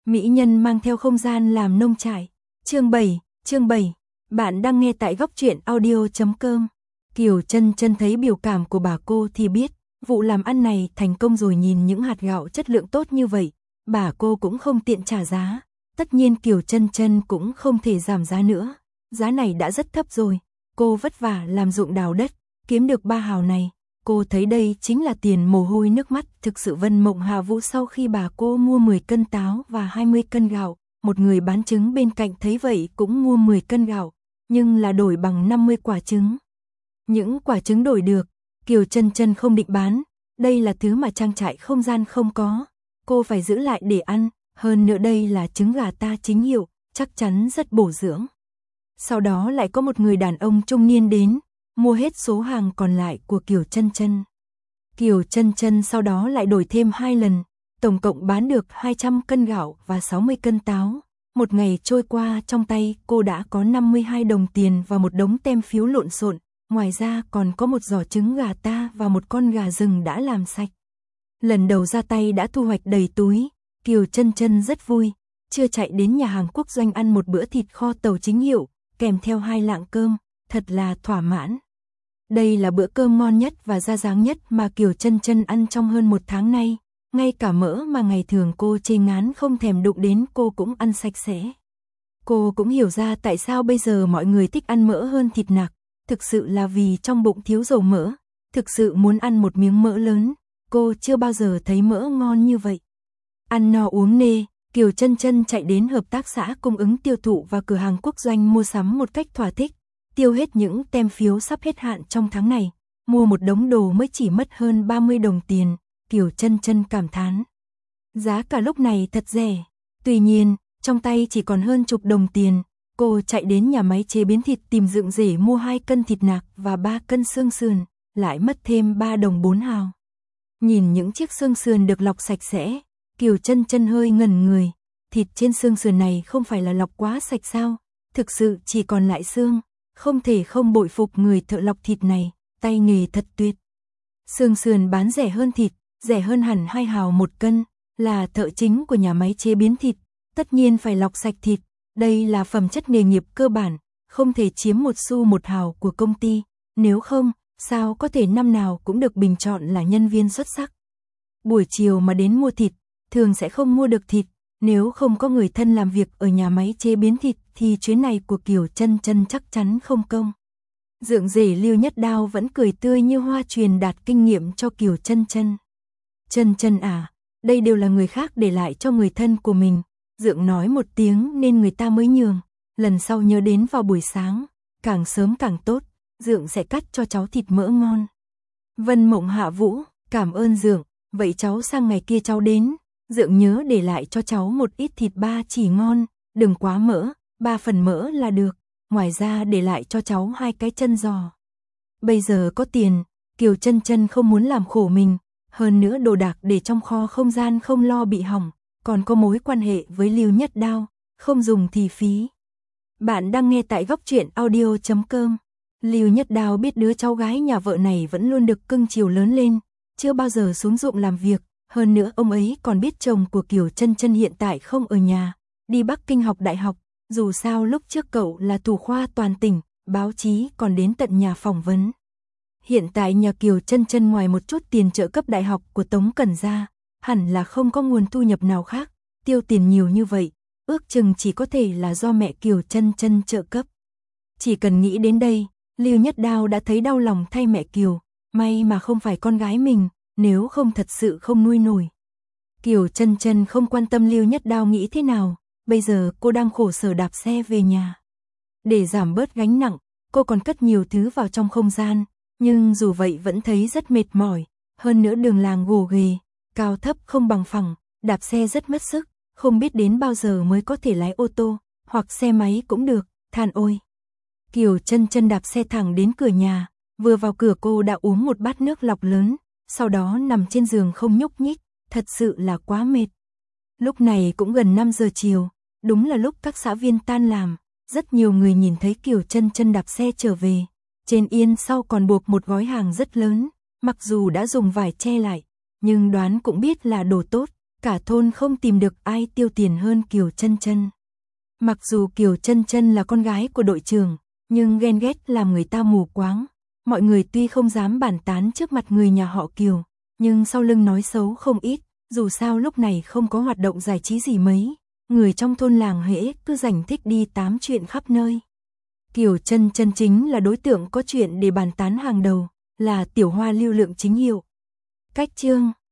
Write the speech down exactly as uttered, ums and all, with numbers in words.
Mỹ nhân mang theo không gian làm nông trại. Chương bảy, chương bảy. Bạn đang nghe tại góc truyện audio chấm com. Kiều Chân Chân thấy biểu cảm của bà cô thì biết, vụ làm ăn này thành công rồi. Nhìn những hạt gạo chất lượng tốt như vậy, bà cô cũng không tiện trả giá. Tất nhiên Kiều Chân Chân cũng không thể giảm giá nữa. Giá này đã rất thấp rồi. Cô vất vả làm ruộng đào đất, kiếm được ba hào này. Cô thấy đây chính là tiền mồ hôi nước mắt. Thực sự Vân Mộng Hạ Vũ sau khi bà cô mua mười cân táo và hai mươi cân gạo, một người bán trứng bên cạnh thấy vậy cũng mua mười cân gạo, nhưng là đổi bằng năm mươi quả trứng. Những quả trứng đổi được, Kiều Chân Chân không định bán, đây là thứ mà trang trại không gian không có, cô phải giữ lại để ăn, hơn nữa đây là trứng gà ta chính hiệu, chắc chắn rất bổ dưỡng. Sau đó lại có một người đàn ông trung niên đến, mua hết số hàng còn lại của Kiều Chân Chân. Kiều Chân Chân sau đó lại đổi thêm hai lần, tổng cộng bán được hai trăm cân gạo và sáu mươi cân táo. Một ngày trôi qua, trong tay cô đã có năm mươi hai đồng tiền và một đống tem phiếu lộn xộn, ngoài ra còn có một giỏ trứng gà ta và một con gà rừng đã làm sạch. Lần đầu ra tay đã thu hoạch đầy túi, Kiều Chân Chân rất vui, chưa chạy đến nhà hàng quốc doanh ăn một bữa thịt kho tàu chính hiệu, kèm theo hai lạng cơm, thật là thỏa mãn. Đây là bữa cơm ngon nhất và ra dáng nhất mà Kiều Chân Chân ăn trong hơn một tháng nay. Ngay cả mỡ mà ngày thường cô chê ngán không thèm đụng đến cô cũng ăn sạch sẽ. Cô cũng hiểu ra tại sao bây giờ mọi người thích ăn mỡ hơn thịt nạc. Thực sự là vì trong bụng thiếu dầu mỡ. Thực sự muốn ăn một miếng mỡ lớn. Cô chưa bao giờ thấy mỡ ngon như vậy. Ăn no uống nê, Kiều Chân Chân chạy đến hợp tác xã cung ứng tiêu thụ và cửa hàng quốc doanh mua sắm một cách thỏa thích. Tiêu hết những tem phiếu sắp hết hạn trong tháng này. Mua một đống đồ mới chỉ mất hơn ba mươi đồng tiền. Kiều Chân Chân cảm thán. Giá cả lúc này thật rẻ. Tuy nhiên, trong tay chỉ còn hơn chục đồng tiền. Cô chạy đến nhà máy chế biến thịt tìm dựng rể mua hai cân thịt nạc và ba cân xương sườn, lại mất thêm ba đồng bốn hào. Nhìn những chiếc xương sườn được lọc sạch sẽ, Kiều Chân Chân hơi ngẩn người. Thịt trên xương sườn này không phải là lọc quá sạch sao? Thực sự chỉ còn lại xương. Không thể không bội phục người thợ lọc thịt này, tay nghề thật tuyệt. Xương sườn bán rẻ hơn thịt, rẻ hơn hẳn hai hào một cân, là thợ chính của nhà máy chế biến thịt, tất nhiên phải lọc sạch thịt, đây là phẩm chất nghề nghiệp cơ bản, không thể chiếm một xu một hào của công ty, nếu không, sao có thể năm nào cũng được bình chọn là nhân viên xuất sắc. Buổi chiều mà đến mua thịt, thường sẽ không mua được thịt, nếu không có người thân làm việc ở nhà máy chế biến thịt thì chuyến này của Kiều Chân Chân chắc chắn không công. Dượng rể Lưu Nhất Đao vẫn cười tươi như hoa truyền đạt kinh nghiệm cho Kiều Chân Chân. Chân Chân à, đây đều là người khác để lại cho người thân của mình. Dượng nói một tiếng nên người ta mới nhường. Lần sau nhớ đến vào buổi sáng, càng sớm càng tốt, Dượng sẽ cắt cho cháu thịt mỡ ngon. Vân Mộng Hạ Vũ, cảm ơn Dượng, vậy cháu sang ngày kia cháu đến. Dượng nhớ để lại cho cháu một ít thịt ba chỉ ngon, đừng quá mỡ, ba phần mỡ là được. Ngoài ra để lại cho cháu hai cái chân giò. Bây giờ có tiền, Kiều Chân Chân không muốn làm khổ mình. Hơn nữa đồ đạc để trong kho không gian không lo bị hỏng, còn có mối quan hệ với Lưu Nhất Đao, không dùng thì phí. Bạn đang nghe tại góc truyện audio chấm com. Lưu Nhất Đao biết đứa cháu gái nhà vợ này vẫn luôn được cưng chiều lớn lên, chưa bao giờ xuống ruộng làm việc, hơn nữa ông ấy còn biết chồng của Kiều Chân Chân hiện tại không ở nhà, đi Bắc Kinh học đại học, dù sao lúc trước cậu là thủ khoa toàn tỉnh, báo chí còn đến tận nhà phỏng vấn. Hiện tại nhà Kiều Chân Chân ngoài một chút tiền trợ cấp đại học của Tống Cẩn ra, hẳn là không có nguồn thu nhập nào khác, tiêu tiền nhiều như vậy, ước chừng chỉ có thể là do mẹ Kiều Chân Chân trợ cấp. Chỉ cần nghĩ đến đây, Lưu Nhất Đao đã thấy đau lòng thay mẹ Kiều, may mà không phải con gái mình, nếu không thật sự không nuôi nổi. Kiều Chân Chân không quan tâm Lưu Nhất Đao nghĩ thế nào, bây giờ cô đang khổ sở đạp xe về nhà. Để giảm bớt gánh nặng, cô còn cất nhiều thứ vào trong không gian. Nhưng dù vậy vẫn thấy rất mệt mỏi, hơn nữa đường làng gồ ghề, cao thấp không bằng phẳng, đạp xe rất mất sức, không biết đến bao giờ mới có thể lái ô tô, hoặc xe máy cũng được, than ôi. Kiều Chân Chân đạp xe thẳng đến cửa nhà, vừa vào cửa cô đã uống một bát nước lọc lớn, sau đó nằm trên giường không nhúc nhích, thật sự là quá mệt. Lúc này cũng gần năm giờ chiều, đúng là lúc các xã viên tan làm, rất nhiều người nhìn thấy Kiều Chân Chân đạp xe trở về. Trên yên sau còn buộc một gói hàng rất lớn, mặc dù đã dùng vải che lại, nhưng đoán cũng biết là đồ tốt, cả thôn không tìm được ai tiêu tiền hơn Kiều Chân Chân. Mặc dù Kiều Chân Chân là con gái của đội trưởng, nhưng ghen ghét làm người ta mù quáng. Mọi người tuy không dám bàn tán trước mặt người nhà họ Kiều, nhưng sau lưng nói xấu không ít, dù sao lúc này không có hoạt động giải trí gì mấy, người trong thôn làng hễ cứ rảnh thích đi tám chuyện khắp nơi. Kiều Chân Chân chính là đối tượng có chuyện để bàn tán hàng đầu, là tiểu hoa lưu lượng chính hiệu. Cách chương